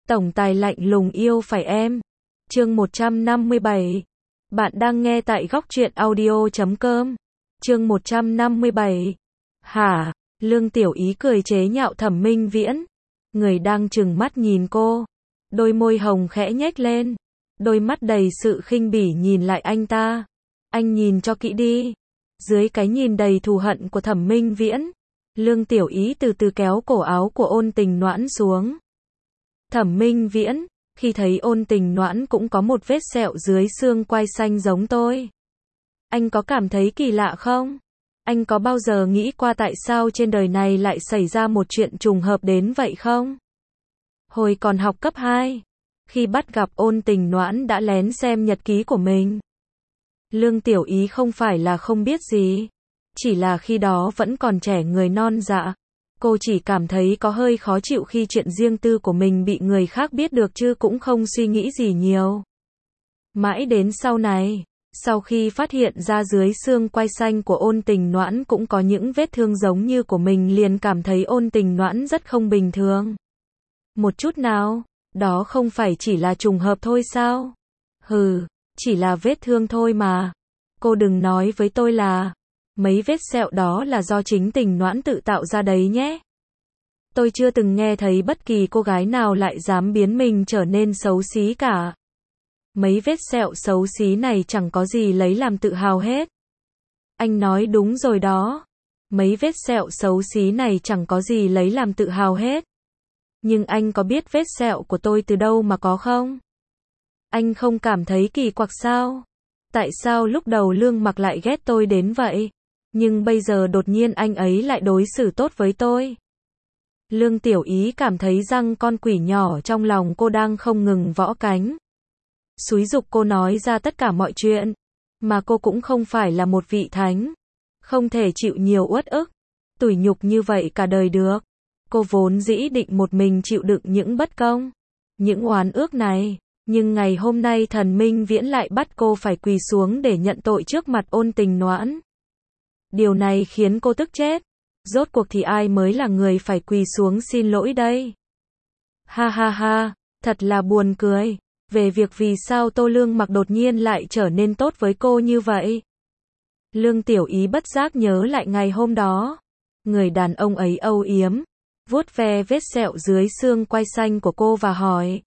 Tổng tài lạnh lùng yêu phải em. Chương 157. Bạn đang nghe tại góc truyện audio.com. Chương 157. Hả? Lương Tiểu Ý cười chế nhạo Thẩm Minh Viễn. Người đang trừng mắt nhìn cô. Đôi môi hồng khẽ nhếch lên. Đôi mắt đầy sự khinh bỉ nhìn lại anh ta. Anh nhìn cho kỹ đi. Dưới cái nhìn đầy thù hận của Thẩm Minh Viễn, Lương Tiểu Ý từ từ kéo cổ áo của Ôn Tình Noãn xuống. Thẩm Minh Viễn, khi thấy Ôn Tình Noãn cũng có một vết sẹo dưới xương quai xanh giống tôi. Anh có cảm thấy kỳ lạ không? Anh có bao giờ nghĩ qua tại sao trên đời này lại xảy ra một chuyện trùng hợp đến vậy không? Hồi còn học cấp 2, khi bắt gặp Ôn Tình Noãn đã lén xem nhật ký của mình. Lương Tiểu Ý không phải là không biết gì, chỉ là khi đó vẫn còn trẻ người non dạ. Cô chỉ cảm thấy có hơi khó chịu khi chuyện riêng tư của mình bị người khác biết được chứ cũng không suy nghĩ gì nhiều. Mãi đến sau này, sau khi phát hiện ra dưới xương quai xanh của Ôn Tình Noãn cũng có những vết thương giống như của mình liền cảm thấy Ôn Tình Noãn rất không bình thường. Một chút nào, đó không phải chỉ là trùng hợp thôi sao? Hừ, chỉ là vết thương thôi mà. Cô đừng nói với tôi là mấy vết sẹo đó là do chính Tình Noãn tự tạo ra đấy nhé. Tôi chưa từng nghe thấy bất kỳ cô gái nào lại dám biến mình trở nên xấu xí cả. Mấy vết sẹo xấu xí này chẳng có gì lấy làm tự hào hết. Anh nói đúng rồi đó. Mấy vết sẹo xấu xí này chẳng có gì lấy làm tự hào hết. Nhưng anh có biết vết sẹo của tôi từ đâu mà có không? Anh không cảm thấy kỳ quặc sao? Tại sao lúc đầu Lương Mặc lại ghét tôi đến vậy? Nhưng bây giờ đột nhiên anh ấy lại đối xử tốt với tôi. Lương Tiểu Ý cảm thấy răng con quỷ nhỏ trong lòng cô đang không ngừng võ cánh. Xúi giục cô nói ra tất cả mọi chuyện. Mà cô cũng không phải là một vị thánh. Không thể chịu nhiều uất ức, tủi nhục như vậy cả đời được. Cô vốn dĩ định một mình chịu đựng những bất công, những oán ước này. Nhưng ngày hôm nay Thẩm Minh Viễn lại bắt cô phải quỳ xuống để nhận tội trước mặt Ôn Tình Noãn. Điều này khiến cô tức chết. Rốt cuộc thì ai mới là người phải quỳ xuống xin lỗi đây? Ha ha ha, thật là buồn cười. Về việc vì sao Tô Lương Mặc đột nhiên lại trở nên tốt với cô như vậy. Lương Tiểu Ý bất giác nhớ lại ngày hôm đó. Người đàn ông ấy âu yếm, vuốt ve vết sẹo dưới xương quai xanh của cô và hỏi.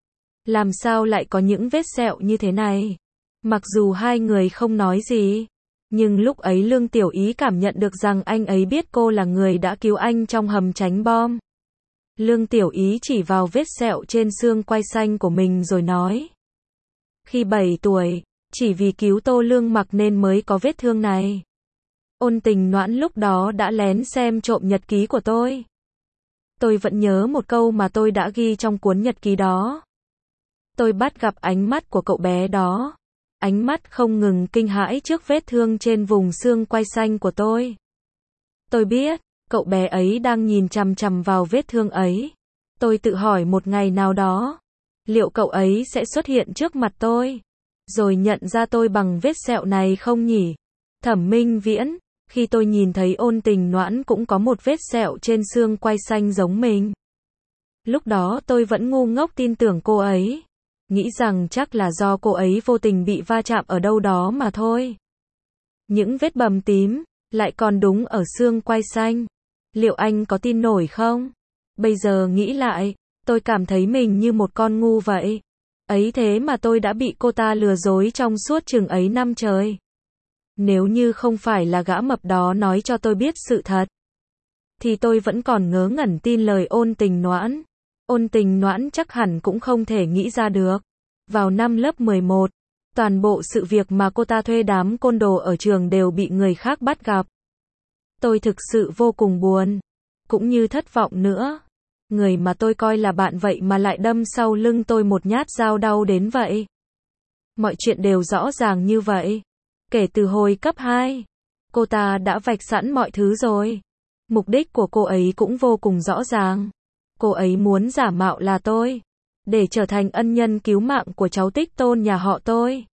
Làm sao lại có những vết sẹo như thế này? Mặc dù hai người không nói gì, nhưng lúc ấy Lương Tiểu Ý cảm nhận được rằng anh ấy biết cô là người đã cứu anh trong hầm tránh bom. Lương Tiểu Ý chỉ vào vết sẹo trên xương quai xanh của mình rồi nói. Khi 7 tuổi, chỉ vì cứu Tô Lương Mặc nên mới có vết thương này. Ôn Tình Noãn lúc đó đã lén xem trộm nhật ký của tôi. Tôi vẫn nhớ một câu mà tôi đã ghi trong cuốn nhật ký đó. Tôi bắt gặp ánh mắt của cậu bé đó. Ánh mắt không ngừng kinh hãi trước vết thương trên vùng xương quai xanh của tôi. Tôi biết, cậu bé ấy đang nhìn chằm chằm vào vết thương ấy. Tôi tự hỏi một ngày nào đó, liệu cậu ấy sẽ xuất hiện trước mặt tôi, rồi nhận ra tôi bằng vết sẹo này không nhỉ? Thẩm Minh Viễn, khi tôi nhìn thấy Ôn Tình Noãn cũng có một vết sẹo trên xương quai xanh giống mình. Lúc đó tôi vẫn ngu ngốc tin tưởng cô ấy. Nghĩ rằng chắc là do cô ấy vô tình bị va chạm ở đâu đó mà thôi. Những vết bầm tím, lại còn đúng ở xương quai xanh. Liệu anh có tin nổi không? Bây giờ nghĩ lại, tôi cảm thấy mình như một con ngu vậy. Ấy thế mà tôi đã bị cô ta lừa dối trong suốt chừng ấy năm trời. Nếu như không phải là gã mập đó nói cho tôi biết sự thật, thì tôi vẫn còn ngớ ngẩn tin lời Ôn Tình Noãn. Ôn Tình Noãn chắc hẳn cũng không thể nghĩ ra được. Vào năm lớp 11, toàn bộ sự việc mà cô ta thuê đám côn đồ ở trường đều bị người khác bắt gặp. Tôi thực sự vô cùng buồn, cũng như thất vọng nữa. Người mà tôi coi là bạn vậy mà lại đâm sau lưng tôi một nhát dao đau đến vậy. Mọi chuyện đều rõ ràng như vậy. Kể từ hồi cấp 2, cô ta đã vạch sẵn mọi thứ rồi. Mục đích của cô ấy cũng vô cùng rõ ràng. Cô ấy muốn giả mạo là tôi, để trở thành ân nhân cứu mạng của cháu Tích Tôn nhà họ tôi.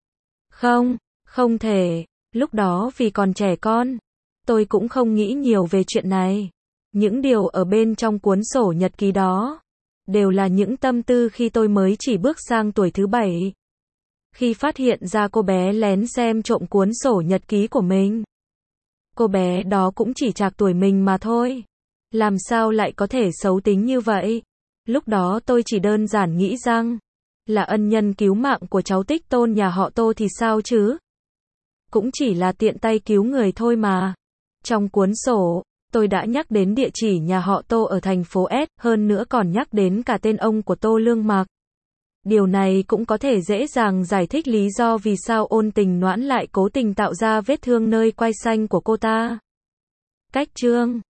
Không, không thể. Lúc đó vì còn trẻ con, tôi cũng không nghĩ nhiều về chuyện này. Những điều ở bên trong cuốn sổ nhật ký đó, đều là những tâm tư khi tôi mới chỉ bước sang tuổi thứ 7. Khi phát hiện ra cô bé lén xem trộm cuốn sổ nhật ký của mình. Cô bé đó cũng chỉ trạc tuổi mình mà thôi. Làm sao lại có thể xấu tính như vậy? Lúc đó tôi chỉ đơn giản nghĩ rằng, là ân nhân cứu mạng của cháu Tích Tôn nhà họ Tô thì sao chứ? Cũng chỉ là tiện tay cứu người thôi mà. Trong cuốn sổ, tôi đã nhắc đến địa chỉ nhà họ Tô ở thành phố S, hơn nữa còn nhắc đến cả tên ông của Tô Lương Mạc. Điều này cũng có thể dễ dàng giải thích lý do vì sao Ôn Tình Noãn lại cố tình tạo ra vết thương nơi quai xanh của cô ta. Cách chương